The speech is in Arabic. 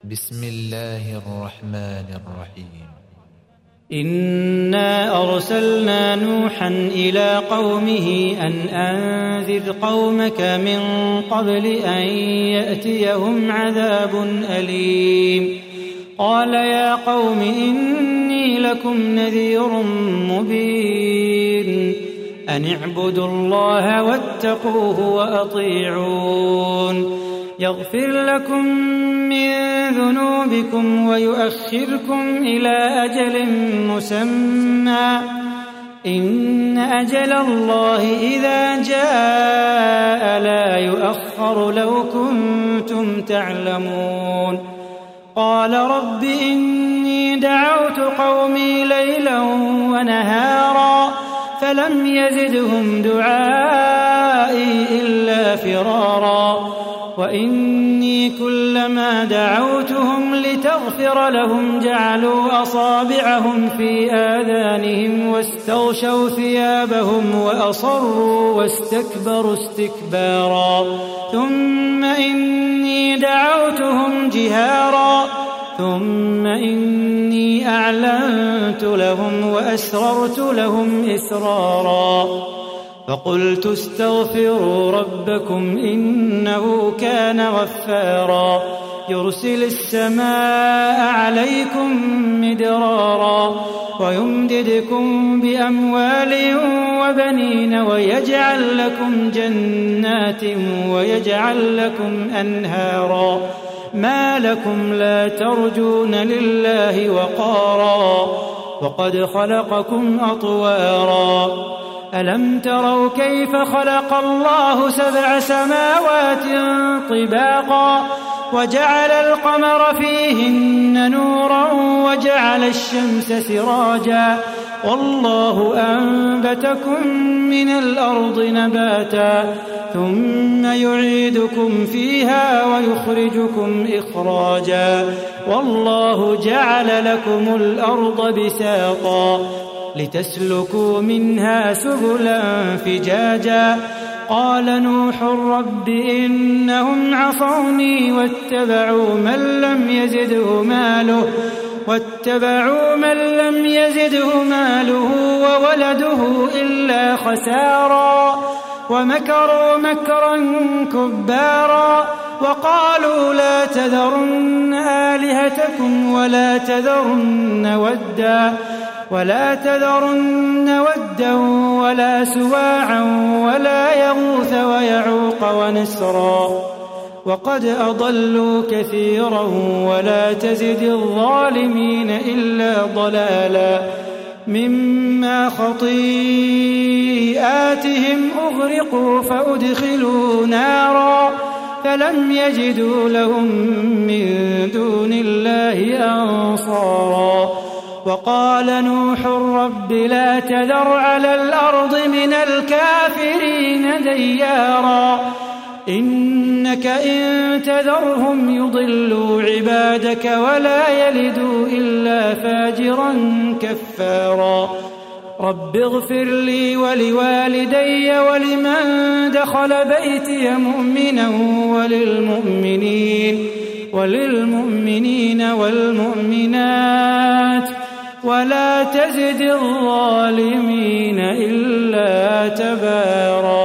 بسم الله الرحمن الرحيم. إنا أرسلنا نوحا إلى قومه أن أنذر قومك من قبل أن يأتيهم عذاب أليم. قال يا قوم إني لكم نذير مبين أن اعبدوا الله واتقوه وأطيعون يغفر لكم من ذنوبكم ويؤخركم إلى أجل مسمى إن أجل الله إذا جاء لا يؤخر لو كنتم تعلمون. قال رب إني دعوت قومي ليلا ونهارا فلم يزدهم دعائي إلا فرارا وإني كلما دعوتهم لتغفر لهم جعلوا أصابعهم في آذانهم واستغشوا ثيابهم وأصروا واستكبروا استكبارا ثم إني دعوتهم جهارا ثم إني أعلنت لهم وأسررت لهم إسرارا فقلت استغفروا ربكم إنه كان غفارا يرسل السماء عليكم مدرارا ويمددكم بأموال وبنين ويجعل لكم جنات ويجعل لكم أنهارا ما لكم لا ترجون لله وقارا وقد خلقكم أطوارا ألم تروا كيف خلق الله 7 سماوات طباقا وجعل القمر فيهن نورا وجعل الشمس سراجا والله أنبتكم من الأرض نباتا ثم يعيدكم فيها ويخرجكم إخراجا والله جعل لكم الأرض بساطا لتسلكوا منها سبلا فجاجا قال نوح رب إنهم عصوني واتبعوا من لم يزده ماله وولده إلا خسارا ومكروا مكرا كبارا وقالوا لا تذرن آلهتكم ولا تذرن ودا ولا سواعا ولا يغوث ويعوق ونسرا وقد أضلوا كثيرا ولا تزد الظالمين إلا ضلالا مما خطيئاتهم أغرقوا فأدخلوا نارا فلم يجدوا لهم من دون الله أنصارا وقال نوح رب لا تذر على الأرض من الكافرين ديارا إنك إن تذرهم يضلوا عبادك ولا يلدوا إلا فاجرا كفارا رب اغفر لي ولوالدي ولمن دخل بيتي مؤمنا وللمؤمنين والمؤمنات ولا تزد الظالمين إلا تبارا.